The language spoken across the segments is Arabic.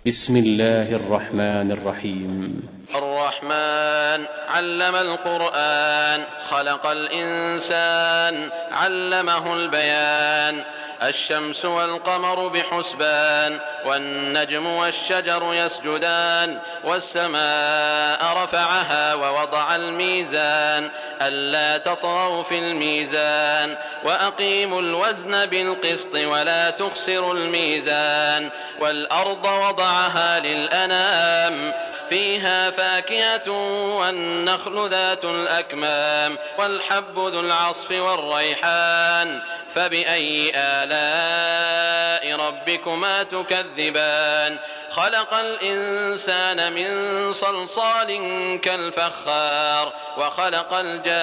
بسم الله الرحمن الرحيم. الرحمن علم القرآن، خلق الإنسان، علمه البيان. الشمس والقمر بحسبان، والنجم والشجر يسجدان، والسماء رفعها ووضع الميزان ألا تطغوا في الميزان، وأقيموا الوزن بالقسط ولا تخسروا الميزان. والأرض وضعها للأنام، فيها فاكهة والنخل ذات الأكمام، والحب ذو العصف والريحان. فبأي آلاء ربكما تكذبان؟ خلق الإنسان من صلصال كالفخار، وخلق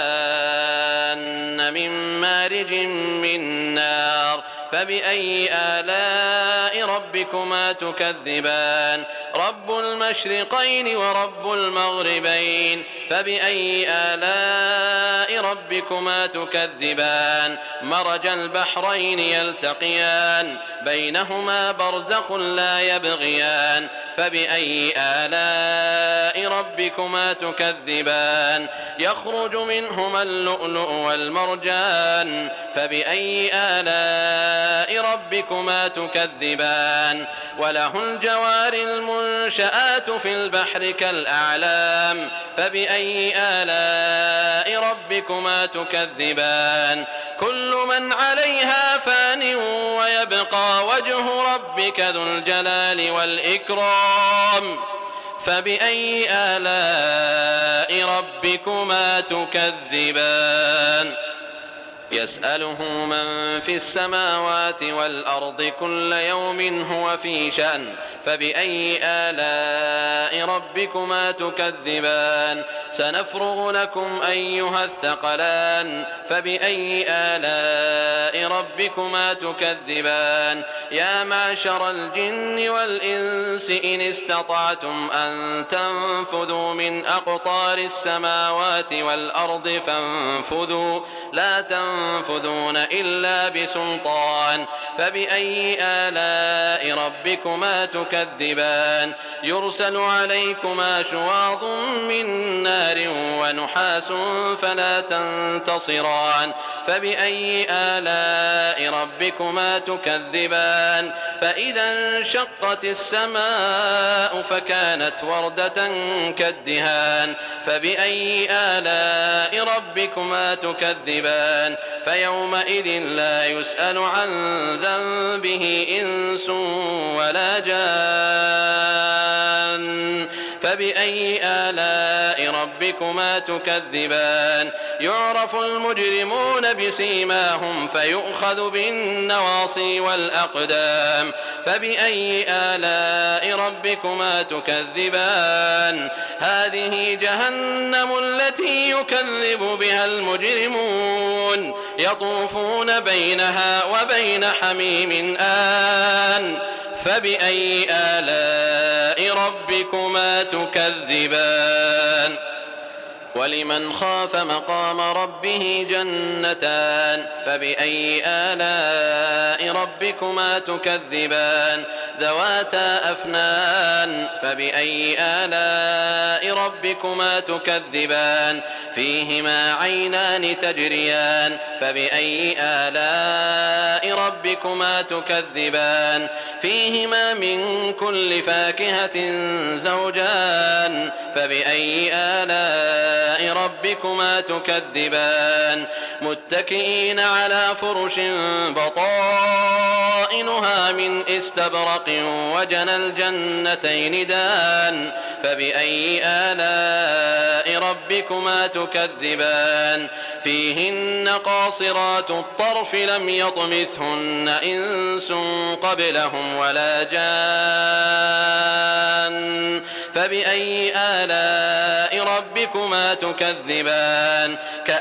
الجان من مارج من نار. فبأي آلاء ربكما تكذبان؟ رب المشرقين ورب المغربين. فبأي آلاء ربكما تكذبان؟ مرج البحرين يلتقيان، بينهما برزخ لا يبغيان. فبأي آلاء ربكما تكذبان؟ يخرج منهما اللؤلؤ والمرجان. فبأي آلاء ربكما تكذبان؟ وله الجوار المنشآت في البحر كالأعلام. فبأي آلاء ربكما تكذبان؟ كل من عليها فان، ويبقى وجه ربك ذو الجلال والإكرام. فبأي آلاء ربكما تكذبان؟ يسأله من في السماوات والأرض كل يوم هو في شأن. فبأي آلاء ربكما تكذبان؟ سنفرغ لكم أيها الثقلان. فبأي آلاء ربكما تكذبان؟ يا معشر الجن والإنس إن استطعتم أن تنفذوا من أقطار السماوات والأرض فانفذوا، لا تنفذون إلا بسلطان. فبأي آلاء ربكما تكذبان؟ يرسل عليكما شواظ من نار ونحاس فلا تنتصران. فبأي آلاء ربكما تكذبان؟ فإذا انشقت السماء فكانت وردة كالدهان. فبأي آلاء ربكما تكذبان؟ فيومئذ لا يسأل عن ذنبه إنس ولا جان. فبأي آلاء ربكما تكذبان؟ يعرف المجرمون بسيماهم فيؤخذ بالنواصي والأقدام. فبأي آلاء ربكما تكذبان؟ هذه جهنم التي يكذب بها المجرمون، يطوفون بينها وبين حميم آن. فبأي آلاء ربكما تكذبان؟ ولمن خاف مقام ربه جنتان. فبأي آلاء ربكما تكذبان؟ ذواتا أفنان. فبأي آلاء ربكما تكذبان؟ فيهما عينان تجريان. فبأي آلاء ربكما تكذبان؟ فيهما من كل فاكهة زوجان. فبأي آلاء ربكما تكذبان؟ متكئين على فرش بطائنها من استبرق وجنى الجنتين دان. فبأي آلاء ربكما تكذبان؟ فيهن قاصرات الطرف لم يطمثهن إنس قبلهم ولا جان. فبأي آلاء ربكما تكذبان؟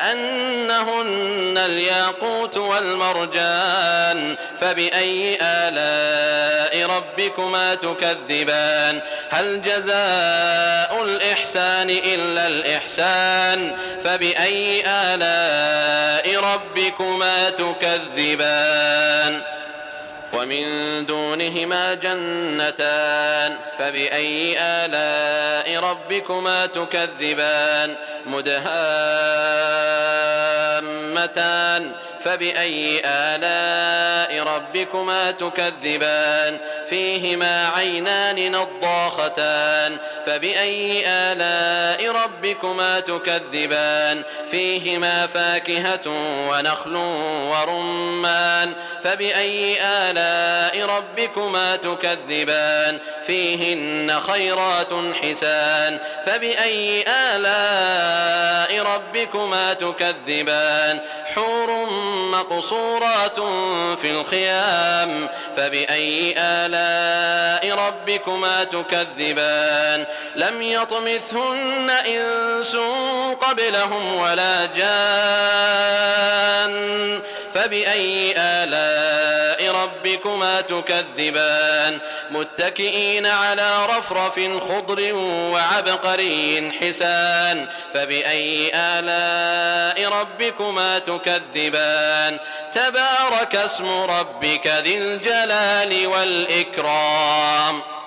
كأنهن الياقوت والمرجان. فبأي آلاء ربكما تكذبان؟ هل جزاء الإحسان إلا الإحسان؟ فبأي آلاء ربكما تكذبان؟ ومن دونهما جنتان فبأي آلاء ربكما تكذبان مدهامتان فبأي آلاء ربكما تكذبان فيهما عينان نضاختان فبأي آلاء ربكما تكذبان فيهما فاكهة ونخل ورمان فبأي آلاء ربكما تكذبان فيهن خيرات حسان فبأي آلاء ربكما تكذبان حور مقصورات في الخيام فبأي آلاء ربكما تكذبان لم يطمثهن إنس قبلهم ولا جان فبأي آلاء ربكما تكذبان متكئين على رفرف خضر وعبقري حسان فبأي آلاء ربكما تكذبان تبارك اسم ربك ذي الجلال والإكرام.